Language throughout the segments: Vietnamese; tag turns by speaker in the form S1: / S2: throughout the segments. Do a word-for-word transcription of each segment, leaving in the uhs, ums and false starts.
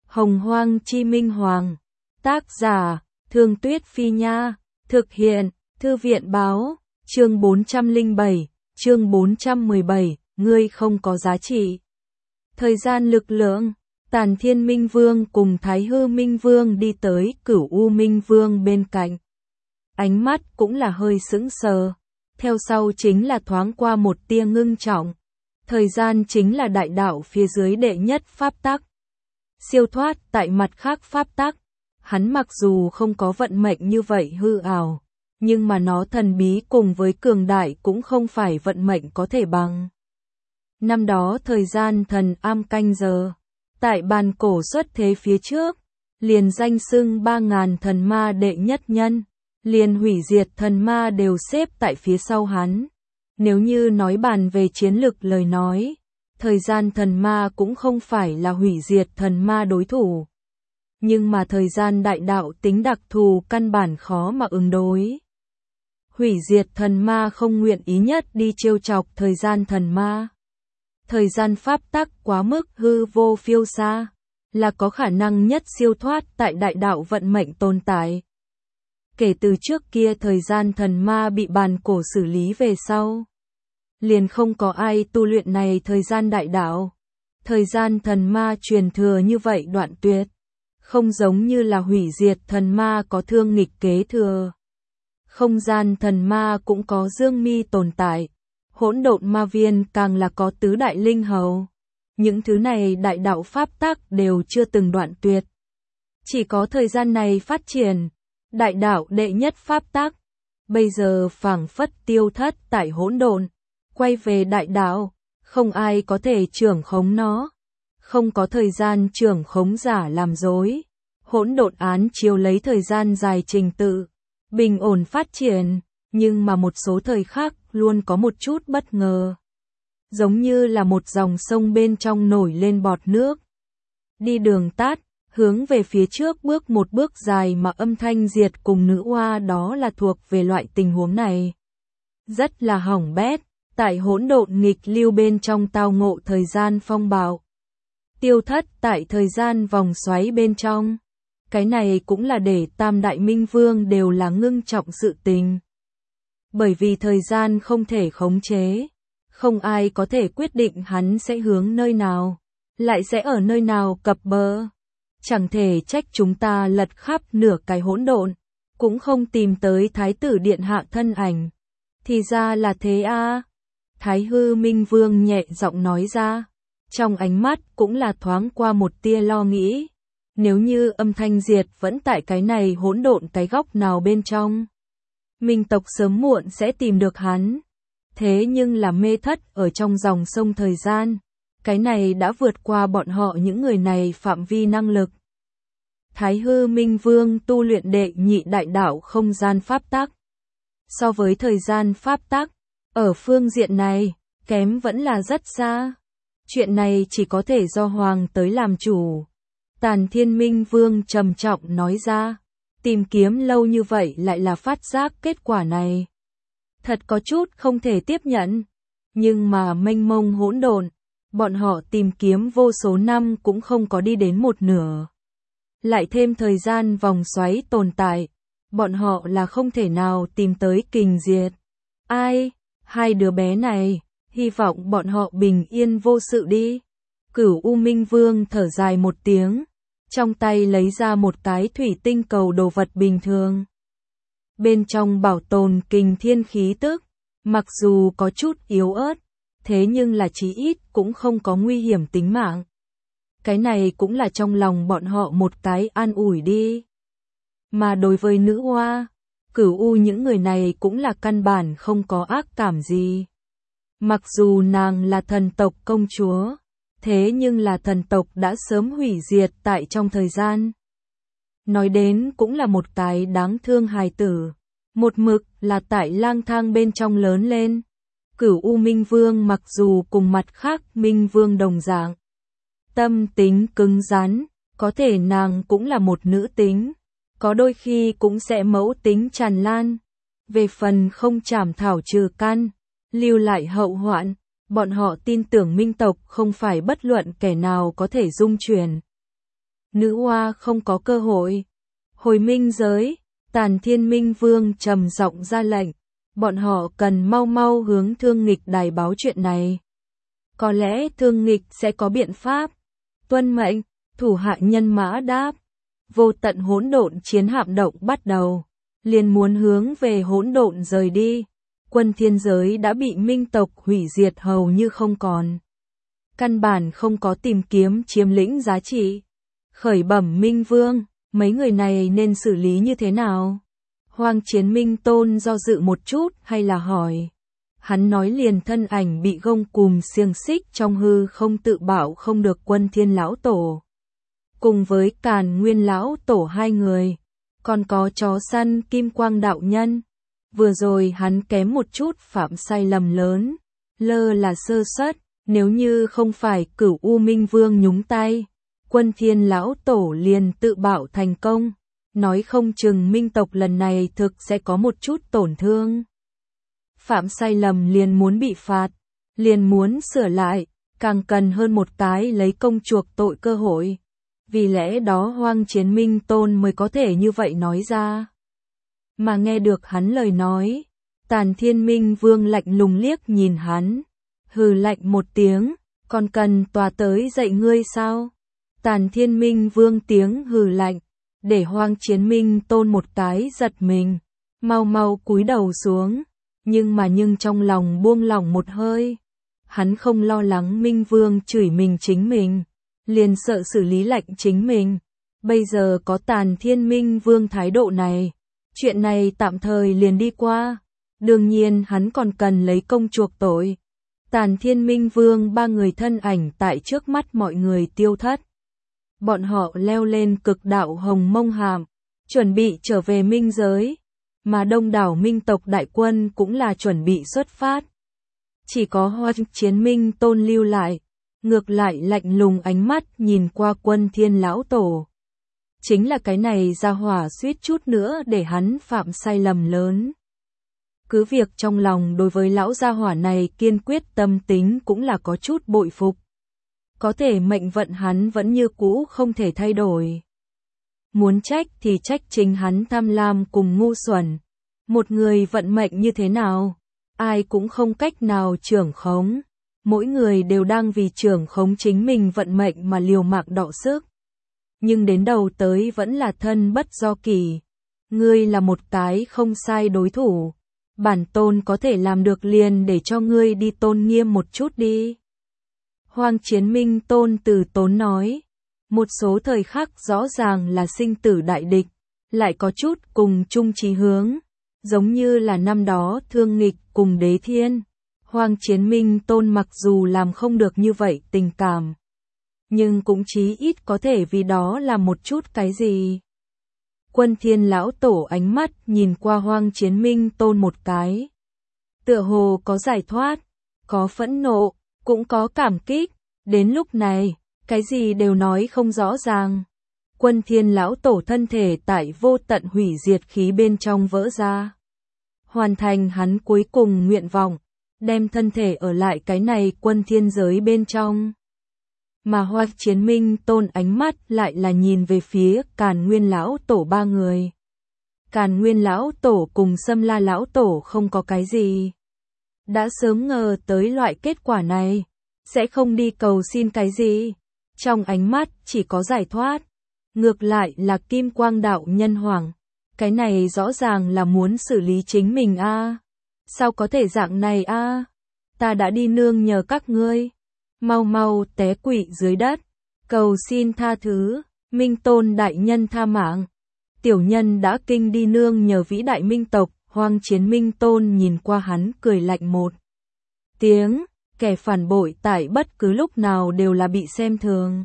S1: Hồng Hoang Chi Minh Hoàng. Tác giả, Thương Tuyết Phi Nha. Thực hiện, Thư viện Báo. Chương bốn trăm lẻ bảy, chương bốn trăm mười bảy, ngươi không có giá trị. Thời gian lực lượng, Tàn Thiên Minh Vương cùng Thái Hư Minh Vương đi tới Cửu U Minh Vương bên cạnh. Ánh mắt cũng là hơi sững sờ. Theo sau chính là thoáng qua một tia ngưng trọng. Thời gian chính là đại đạo phía dưới đệ nhất pháp tắc. Siêu thoát tại mặt khác pháp tắc. Hắn mặc dù không có vận mệnh như vậy hư ảo, nhưng mà nó thần bí cùng với cường đại cũng không phải vận mệnh có thể bằng. Năm đó thời gian thần am canh giờ, tại bàn cổ xuất thế phía trước, liền danh xưng ba ngàn thần ma đệ nhất nhân, liền hủy diệt thần ma đều xếp tại phía sau hắn. Nếu như nói bàn về chiến lực lời nói, thời gian thần ma cũng không phải là hủy diệt thần ma đối thủ. Nhưng mà thời gian đại đạo tính đặc thù căn bản khó mà ứng đối. Hủy diệt thần ma không nguyện ý nhất đi trêu chọc thời gian thần ma. Thời gian pháp tắc quá mức hư vô phiêu xa, là có khả năng nhất siêu thoát tại đại đạo vận mệnh tồn tại. Kể từ trước kia thời gian thần ma bị bàn cổ xử lý về sau, liền không có ai tu luyện này thời gian đại đạo. Thời gian thần ma truyền thừa như vậy đoạn tuyệt, không giống như là hủy diệt thần ma có thương nghịch kế thừa. Không gian thần ma cũng có dương mi tồn tại, hỗn độn ma viên càng là có tứ đại linh hầu. Những thứ này đại đạo pháp tắc đều chưa từng đoạn tuyệt. Chỉ có thời gian này phát triển, đại đạo đệ nhất pháp tắc, bây giờ phảng phất tiêu thất tại hỗn độn, quay về đại đạo, không ai có thể trưởng khống nó. Không có thời gian trưởng khống giả làm dối. Hỗn độn án chiếu lấy thời gian dài trình tự, bình ổn phát triển, nhưng mà một số thời khắc luôn có một chút bất ngờ. Giống như là một dòng sông bên trong nổi lên bọt nước. Đi đường tắt, hướng về phía trước bước một bước dài mà âm thanh diệt cùng nữ oa đó là thuộc về loại tình huống này. Rất là hỏng bét, tại hỗn độn nghịch lưu bên trong tao ngộ thời gian phong bạo. Tiêu thất tại thời gian vòng xoáy bên trong. Cái này cũng là để Tam Đại Minh Vương đều là ngưng trọng sự tình. Bởi vì thời gian không thể khống chế, không ai có thể quyết định hắn sẽ hướng nơi nào, lại sẽ ở nơi nào cập bờ. Chẳng thể trách chúng ta lật khắp nửa cái hỗn độn, cũng không tìm tới Thái tử điện hạ thân ảnh. Thì ra là thế a. À. Thái Hư Minh Vương nhẹ giọng nói ra, trong ánh mắt cũng là thoáng qua một tia lo nghĩ. Nếu như âm thanh diệt vẫn tại cái này hỗn độn cái góc nào bên trong, Minh tộc sớm muộn sẽ tìm được hắn. Thế nhưng là mê thất ở trong dòng sông thời gian, cái này đã vượt qua bọn họ những người này phạm vi năng lực. Thái Hư Minh Vương tu luyện đệ nhị đại đạo không gian pháp tắc. So với thời gian pháp tắc, ở phương diện này, kém vẫn là rất xa. Chuyện này chỉ có thể do Hoàng tới làm chủ. Tàn Thiên Minh Vương trầm trọng nói ra, tìm kiếm lâu như vậy lại là phát giác kết quả này. Thật có chút không thể tiếp nhận, nhưng mà mênh mông hỗn độn, bọn họ tìm kiếm vô số năm cũng không có đi đến một nửa. Lại thêm thời gian vòng xoáy tồn tại, bọn họ là không thể nào tìm tới kình diệt. Ai, hai đứa bé này, hy vọng bọn họ bình yên vô sự đi. Cửu U Minh Vương thở dài một tiếng, trong tay lấy ra một cái thủy tinh cầu đồ vật bình thường. Bên trong bảo tồn kình thiên khí tức, mặc dù có chút yếu ớt, thế nhưng là chí ít cũng không có nguy hiểm tính mạng. Cái này cũng là trong lòng bọn họ một cái an ủi đi. Mà đối với nữ hoa, Cửu U những người này cũng là căn bản không có ác cảm gì. Mặc dù nàng là thần tộc công chúa, thế nhưng là thần tộc đã sớm hủy diệt tại trong thời gian. Nói đến cũng là một cái đáng thương hài tử, một mực là tại lang thang bên trong lớn lên. Cửu U Minh Vương mặc dù cùng mặt khác Minh Vương đồng dạng, tâm tính cứng rắn, có thể nàng cũng là một nữ tính, có đôi khi cũng sẽ mẫu tính tràn lan. Về phần không chảm thảo trừ căn, lưu lại hậu hoạn, bọn họ tin tưởng Minh tộc không phải bất luận kẻ nào có thể dung chuyển. nữ oa không có cơ hội. Hồi minh giới, Tàn Thiên Minh Vương trầm giọng ra lệnh, bọn họ cần mau mau hướng Thương Nghịch đài báo chuyện này. Có lẽ Thương Nghịch sẽ có biện pháp. Tuân mệnh, thủ hạ nhân mã đáp. Vô tận hỗn độn chiến hạm động bắt đầu, liền muốn hướng về hỗn độn rời đi. Quân thiên giới đã bị minh tộc hủy diệt hầu như không còn. Căn bản không có tìm kiếm chiếm lĩnh giá trị. Khởi bẩm Minh Vương, mấy người này nên xử lý như thế nào? Hoang Chiến Minh Tôn do dự một chút hay là hỏi. Hắn nói liền thân ảnh bị gông cùm xiềng xích trong hư không tự bảo không được Quân Thiên Lão Tổ. Cùng với Càn Nguyên Lão Tổ hai người, còn có chó săn Kim Quang Đạo Nhân. Vừa rồi hắn kém một chút phạm sai lầm lớn, lơ là sơ suất, nếu như không phải Cửu U Minh Vương nhúng tay, Quân Thiên Lão Tổ liền tự bảo thành công, nói không chừng minh tộc lần này thực sẽ có một chút tổn thương. Phạm sai lầm liền muốn bị phạt, liền muốn sửa lại, càng cần hơn một cái lấy công chuộc tội cơ hội. Vì lẽ đó Hoang Chiến Minh Tôn mới có thể như vậy nói ra. Mà nghe được hắn lời nói, Tàn Thiên Minh Vương lạnh lùng liếc nhìn hắn, hừ lạnh một tiếng, còn cần tòa tới dạy ngươi sao? Tàn Thiên Minh Vương tiếng hừ lạnh, để Hoang Chiến Minh Tôn một cái giật mình, mau mau cúi đầu xuống, nhưng mà nhưng trong lòng buông lỏng một hơi. Hắn không lo lắng Minh Vương chửi mình chính mình, liền sợ xử lý lạnh chính mình. Bây giờ có Tàn Thiên Minh Vương thái độ này, chuyện này tạm thời liền đi qua. Đương nhiên hắn còn cần lấy công chuộc tội. Tàn Thiên Minh Vương ba người thân ảnh tại trước mắt mọi người tiêu thất. Bọn họ leo lên cực đạo Hồng Mông Hạm, chuẩn bị trở về minh giới, mà đông đảo minh tộc đại quân cũng là chuẩn bị xuất phát. Chỉ có Hoang Chiến Minh Tôn lưu lại, ngược lại lạnh lùng ánh mắt nhìn qua Quân Thiên Lão Tổ. Chính là cái này ra hỏa suýt chút nữa để hắn phạm sai lầm lớn. Cứ việc trong lòng đối với lão gia hỏa này kiên quyết tâm tính cũng là có chút bội phục. Có thể mệnh vận hắn vẫn như cũ không thể thay đổi. Muốn trách thì trách chính hắn tham lam cùng ngu xuẩn. Một người vận mệnh như thế nào, ai cũng không cách nào trưởng khống. Mỗi người đều đang vì trưởng khống chính mình vận mệnh mà liều mạng đọ sức. Nhưng đến đầu tới vẫn là thân bất do kỳ. Ngươi là một cái không sai đối thủ. Bản tôn có thể làm được liền để cho ngươi đi tôn nghiêm một chút đi. Hoang Chiến Minh Tôn từ tốn nói. Một số thời khắc rõ ràng là sinh tử đại địch, lại có chút cùng chung chí hướng. Giống như là năm đó Thương Nghịch cùng Đế Thiên. Hoang Chiến Minh Tôn mặc dù làm không được như vậy tình cảm, nhưng cũng chí ít có thể vì đó là một chút cái gì. Quân Thiên Lão Tổ ánh mắt nhìn qua Hoang Chiến Minh Tôn một cái. Tựa hồ có giải thoát, có phẫn nộ, cũng có cảm kích. Đến lúc này, cái gì đều nói không rõ ràng. Quân Thiên Lão Tổ thân thể tại vô tận hủy diệt khí bên trong vỡ ra. Hoàn thành hắn cuối cùng nguyện vọng, đem thân thể ở lại cái này quân thiên giới bên trong. Mà Hoang Chiến Minh Tôn ánh mắt lại là nhìn về phía Càn Nguyên Lão Tổ ba người. Càn Nguyên Lão Tổ cùng Sâm La Lão Tổ không có cái gì. Đã sớm ngờ tới loại kết quả này, sẽ không đi cầu xin cái gì. Trong ánh mắt chỉ có giải thoát. Ngược lại là Kim Quang Đạo Nhân Hoàng. Cái này rõ ràng là muốn xử lý chính mình a. À. Sao có thể dạng này a? À? Ta đã đi nương nhờ các ngươi. Mau mau té quỵ dưới đất, cầu xin tha thứ, Minh Tôn đại nhân tha mạng. Tiểu nhân đã kinh đi nương nhờ vĩ đại minh tộc. Hoang Chiến Minh Tôn nhìn qua hắn cười lạnh một tiếng, kẻ phản bội tại bất cứ lúc nào đều là bị xem thường.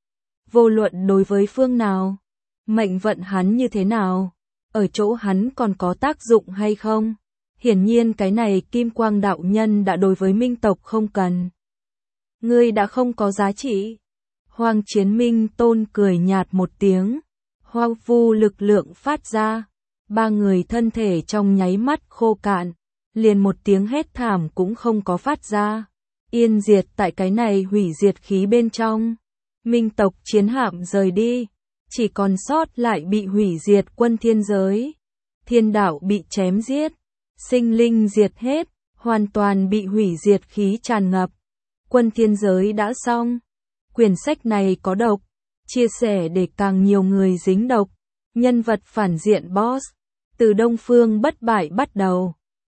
S1: Vô luận đối với phương nào, mệnh vận hắn như thế nào, ở chỗ hắn còn có tác dụng hay không. Hiển nhiên cái này Kim Quang Đạo Nhân đã đối với minh tộc không cần. Ngươi đã không có giá trị. Hoang Chiến Minh Tôn cười nhạt một tiếng. Hoang vu lực lượng phát ra. Ba người thân thể trong nháy mắt khô cạn. Liền một tiếng hét thảm cũng không có phát ra. Yên diệt tại cái này hủy diệt khí bên trong. Minh tộc chiến hạm rời đi, chỉ còn sót lại bị hủy diệt quân thiên giới. Thiên đạo bị chém giết, sinh linh diệt hết, hoàn toàn bị hủy diệt khí tràn ngập. Quân thiên giới đã xong. Quyển sách này có độc, chia sẻ để càng nhiều người dính độc. Nhân vật phản diện boss, từ Đông Phương bất bại bắt đầu.